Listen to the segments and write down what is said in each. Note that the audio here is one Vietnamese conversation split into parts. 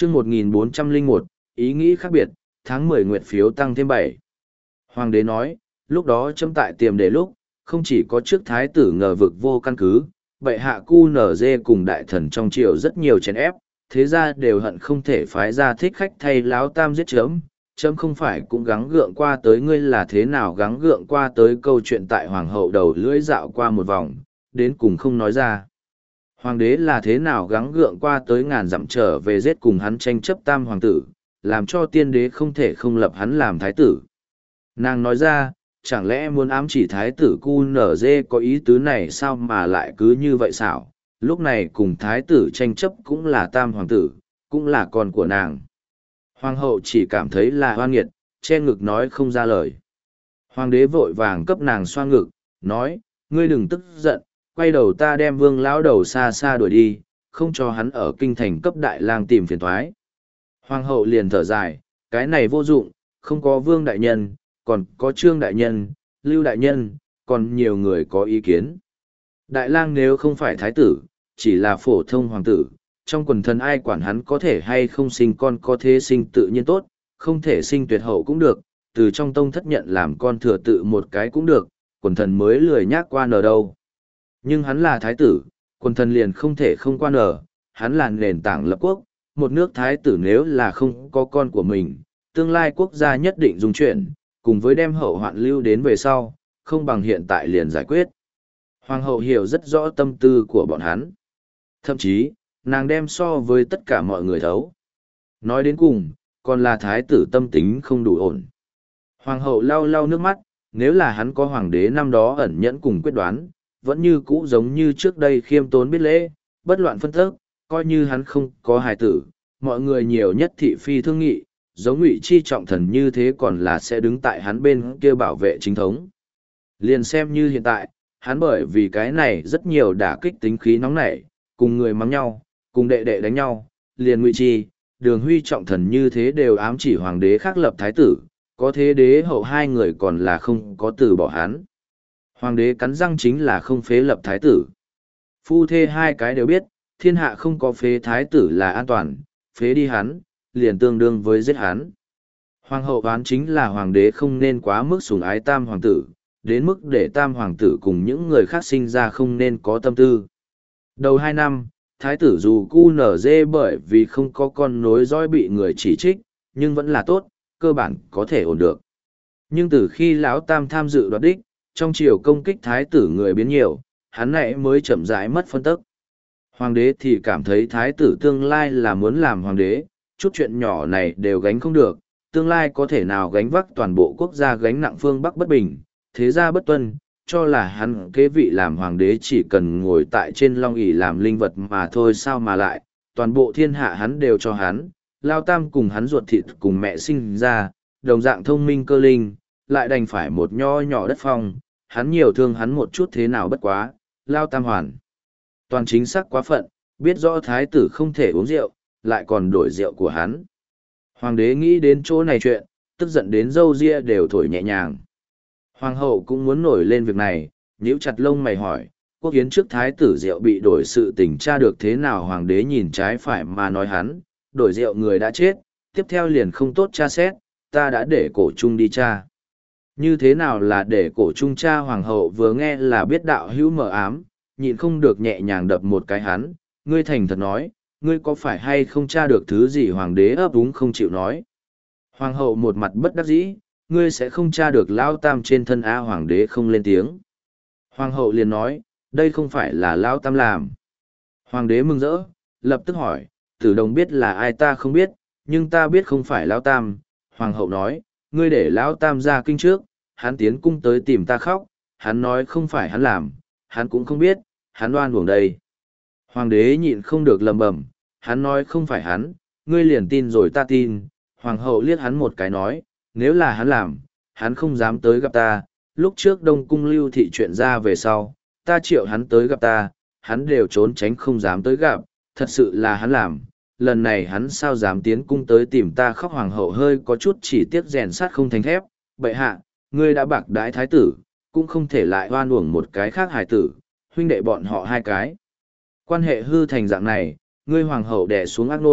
chương 1401, ý nghĩ khác biệt, tháng 10 nguyệt phiếu tăng thêm 7. Hoàng đế nói, lúc đó châm tại tiềm để lúc, không chỉ có trước thái tử ngờ vực vô căn cứ, bệ hạ cu nở dê cùng đại thần trong triều rất nhiều chèn ép, thế ra đều hận không thể phái ra thích khách thay láo tam giết chấm không phải cũng gắng gượng qua tới ngươi là thế nào gắng gượng qua tới câu chuyện tại hoàng hậu đầu lưỡi dạo qua một vòng, đến cùng không nói ra. Hoàng đế là thế nào gắng gượng qua tới ngàn dặm trở về giết cùng hắn tranh chấp tam hoàng tử, làm cho tiên đế không thể không lập hắn làm thái tử. Nàng nói ra, chẳng lẽ muốn ám chỉ thái tử cu nở dê có ý tứ này sao mà lại cứ như vậy xảo, lúc này cùng thái tử tranh chấp cũng là tam hoàng tử, cũng là con của nàng. Hoàng hậu chỉ cảm thấy là hoan nghiệt, che ngực nói không ra lời. Hoàng đế vội vàng cấp nàng xoa ngực, nói, ngươi đừng tức giận, quay đầu ta đem vương lão đầu xa xa đuổi đi, không cho hắn ở kinh thành cấp đại lang tìm phiền thoái. Hoàng hậu liền thở dài, cái này vô dụng, không có vương đại nhân, còn có trương đại nhân, lưu đại nhân, còn nhiều người có ý kiến. Đại lang nếu không phải thái tử, chỉ là phổ thông hoàng tử, trong quần thần ai quản hắn có thể hay không sinh con có thế sinh tự nhiên tốt, không thể sinh tuyệt hậu cũng được, từ trong tông thất nhận làm con thừa tự một cái cũng được, quần thần mới lười nhác qua nở đâu. Nhưng hắn là thái tử, quần thần liền không thể không qua nở, hắn là nền tảng lập quốc, một nước thái tử nếu là không có con của mình, tương lai quốc gia nhất định dung chuyển, cùng với đem hậu hoạn lưu đến về sau, không bằng hiện tại liền giải quyết. Hoàng hậu hiểu rất rõ tâm tư của bọn hắn. Thậm chí, nàng đem so với tất cả mọi người thấu. Nói đến cùng, còn là thái tử tâm tính không đủ ổn. Hoàng hậu lau lau nước mắt, nếu là hắn có hoàng đế năm đó ẩn nhẫn cùng quyết đoán, vẫn như cũ giống như trước đây khiêm tốn biết lễ, bất loạn phân tức, coi như hắn không có hài tử, mọi người nhiều nhất thị phi thương nghị, giống Ngụy Chi trọng thần như thế còn là sẽ đứng tại hắn bên kia bảo vệ chính thống. Liền xem như hiện tại, hắn bởi vì cái này rất nhiều đả kích tính khí nóng nảy, cùng người mắng nhau, cùng đệ đệ đánh nhau, liền Ngụy Chi, Đường Huy trọng thần như thế đều ám chỉ hoàng đế khác lập thái tử, có thế đế hậu hai người còn là không có từ bỏ hắn. Hoàng đế cắn răng chính là không phế lập thái tử. Phu thê hai cái đều biết, thiên hạ không có phế thái tử là an toàn, phế đi hắn, liền tương đương với giết hắn. Hoàng hậu oán chính là hoàng đế không nên quá mức sủng ái tam hoàng tử, đến mức để tam hoàng tử cùng những người khác sinh ra không nên có tâm tư. Đầu 2 năm, thái tử dù cu nở dê bởi vì không có con nối dõi bị người chỉ trích, nhưng vẫn là tốt, cơ bản có thể ổn được. Nhưng từ khi lão tam tham dự đoạt đích, trong triều công kích thái tử người biến nhiều, hắn này mới chậm rãi mất phân tức. Hoàng đế thì cảm thấy thái tử tương lai là muốn làm hoàng đế, chút chuyện nhỏ này đều gánh không được, tương lai có thể nào gánh vác toàn bộ quốc gia gánh nặng phương Bắc bất bình, thế gia bất tuân, cho là hắn kế vị làm hoàng đế chỉ cần ngồi tại trên long ỷ làm linh vật mà thôi sao mà lại, toàn bộ thiên hạ hắn đều cho hắn, lao tam cùng hắn ruột thịt cùng mẹ sinh ra, đồng dạng thông minh cơ linh, lại đành phải một nho nhỏ đất phong, hắn nhiều thương hắn một chút thế nào bất quá, lao tam hoàn. Toàn chính xác quá phận, biết rõ thái tử không thể uống rượu, lại còn đổi rượu của hắn. Hoàng đế nghĩ đến chỗ này chuyện, tức giận đến râu ria đều thổi nhẹ nhàng. Hoàng hậu cũng muốn nổi lên việc này, nhíu chặt lông mày hỏi, quốc hiến trước thái tử rượu bị đổi sự tình tra được thế nào hoàng đế nhìn trái phải mà nói hắn, đổi rượu người đã chết, tiếp theo liền không tốt tra xét, ta đã để cổ trung đi tra. Như thế nào là để cổ trung tra hoàng hậu vừa nghe là biết đạo hữu mờ ám, nhịn không được nhẹ nhàng đập một cái hắn, ngươi thành thật nói, ngươi có phải hay không tra được thứ gì hoàng đế ấp úng không chịu nói. Hoàng hậu một mặt bất đắc dĩ, ngươi sẽ không tra được lao tam trên thân A hoàng đế không lên tiếng. Hoàng hậu liền nói, đây không phải là lao tam làm. Hoàng đế mừng rỡ, lập tức hỏi, Tử Đồng biết là ai ta không biết, nhưng ta biết không phải lao tam. Hoàng hậu nói, ngươi để lao tam ra kinh trước, hắn tiến cung tới tìm ta khóc, hắn nói không phải hắn làm, hắn cũng không biết, hắn oan uổng đây. Hoàng đế nhịn không được lầm bầm, hắn nói không phải hắn, ngươi liền tin rồi ta tin. Hoàng hậu liếc hắn một cái nói, nếu là hắn làm, hắn không dám tới gặp ta, lúc trước Đông Cung lưu thị chuyện ra về sau, ta triệu hắn tới gặp ta, hắn đều trốn tránh không dám tới gặp, thật sự là hắn làm, lần này hắn sao dám tiến cung tới tìm ta khóc. Hoàng hậu hơi có chút chỉ tiếc rèn sắt không thành thép, bệ hạ, ngươi đã bạc đãi thái tử, cũng không thể lại oan uổng một cái khác hài tử, huynh đệ bọn họ hai cái. Quan hệ hư thành dạng này, ngươi hoàng hậu đè xuống ác nôn,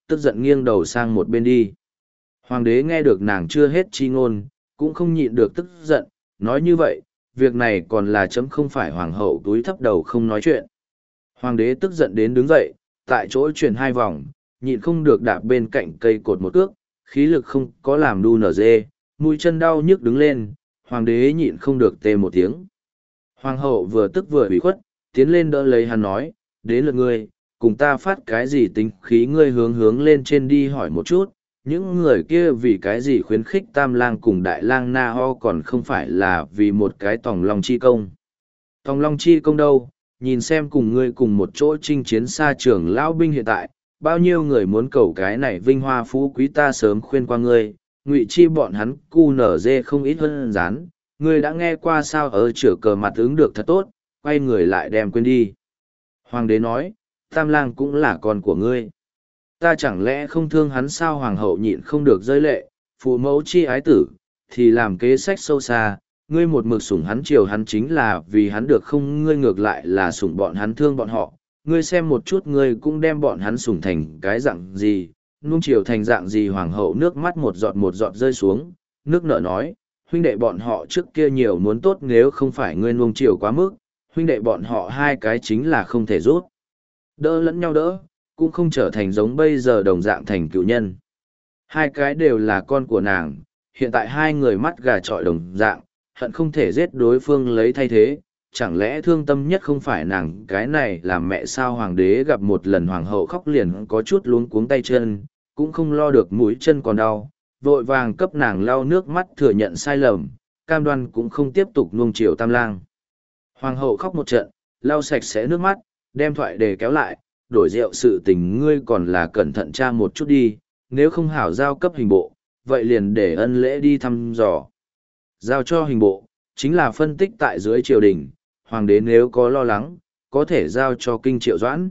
tức giận nghiêng đầu sang một bên đi. Hoàng đế nghe được nàng chưa hết chi ngôn, cũng không nhịn được tức giận, nói như vậy, việc này còn là chấm không phải hoàng hậu túi thấp đầu không nói chuyện. Hoàng đế tức giận đến đứng dậy, tại chỗ chuyển 2 vòng, nhịn không được đạp bên cạnh cây cột một cước, khí lực không có làm đu nở dê, mũi chân đau nhức đứng lên, hoàng đế nhịn không được tê một tiếng. Hoàng hậu vừa tức vừa ủy khuất, tiến lên đỡ lấy hắn nói, đến lượt ngươi, cùng ta phát cái gì tính khí ngươi hướng lên trên đi hỏi một chút, những người kia vì cái gì khuyến khích tam lang cùng đại lang na ho còn không phải là vì một cái tòng long chi công. Tòng long chi công đâu, nhìn xem cùng ngươi cùng một chỗ chinh chiến xa trường lão binh hiện tại, bao nhiêu người muốn cầu cái này vinh hoa phú quý ta sớm khuyên qua ngươi, ngụy chi bọn hắn cu nở dê không ít hơn rán, ngươi đã nghe qua sao ở chửa cờ mặt ứng được thật tốt, quay người lại đem quên đi. Hoàng đế nói, tam lang cũng là con của ngươi. Ta chẳng lẽ không thương hắn sao hoàng hậu nhịn không được rơi lệ, phụ mẫu chi ái tử, thì làm kế sách sâu xa, ngươi một mực sủng hắn chiều hắn chính là vì hắn được không ngươi ngược lại là sủng bọn hắn thương bọn họ, ngươi xem một chút ngươi cũng đem bọn hắn sủng thành cái dạng gì, nuông chiều thành dạng gì hoàng hậu nước mắt một giọt rơi xuống, nước nở nói, huynh đệ bọn họ trước kia nhiều muốn tốt nếu không phải ngươi nuông chiều quá mức, huynh đệ bọn họ hai cái chính là không thể rút. Đỡ lẫn nhau đỡ, cũng không trở thành giống bây giờ đồng dạng thành cựu nhân. Hai cái đều là con của nàng, hiện tại hai người mắt gà trọi đồng dạng, hận không thể giết đối phương lấy thay thế, chẳng lẽ thương tâm nhất không phải nàng cái này làm mẹ sao hoàng đế gặp một lần hoàng hậu khóc liền có chút luống cuống tay chân, cũng không lo được mũi chân còn đau, vội vàng cấp nàng lau nước mắt thừa nhận sai lầm, cam đoan cũng không tiếp tục nuông chiều tam lang. Hoàng hậu khóc một trận, lau sạch sẽ nước mắt, đem thoại đề kéo lại, đổi rượu sự tình ngươi còn là cẩn thận tra một chút đi, nếu không hảo giao cấp hình bộ, vậy liền để ân lễ đi thăm dò. Giao cho hình bộ, chính là phân tích tại dưới triều đình, hoàng đế nếu có lo lắng, có thể giao cho kinh triệu doãn.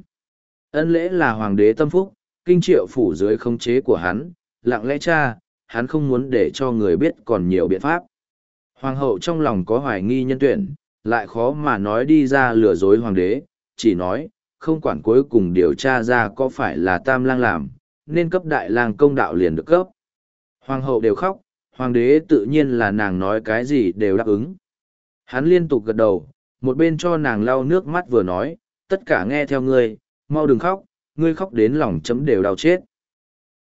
Ân lễ là hoàng đế tâm phúc, kinh triệu phủ dưới khống chế của hắn, lặng lẽ cha, hắn không muốn để cho người biết còn nhiều biện pháp. Hoàng hậu trong lòng có hoài nghi nhân tuyển, lại khó mà nói đi ra lừa dối hoàng đế, chỉ nói, không quản cuối cùng điều tra ra có phải là tam lang làm, nên cấp đại lang công đạo liền được cấp. Hoàng hậu đều khóc, hoàng đế tự nhiên là nàng nói cái gì đều đáp ứng. Hắn liên tục gật đầu, một bên cho nàng lau nước mắt vừa nói, tất cả nghe theo ngươi, mau đừng khóc, ngươi khóc đến lòng chấm đều đau chết.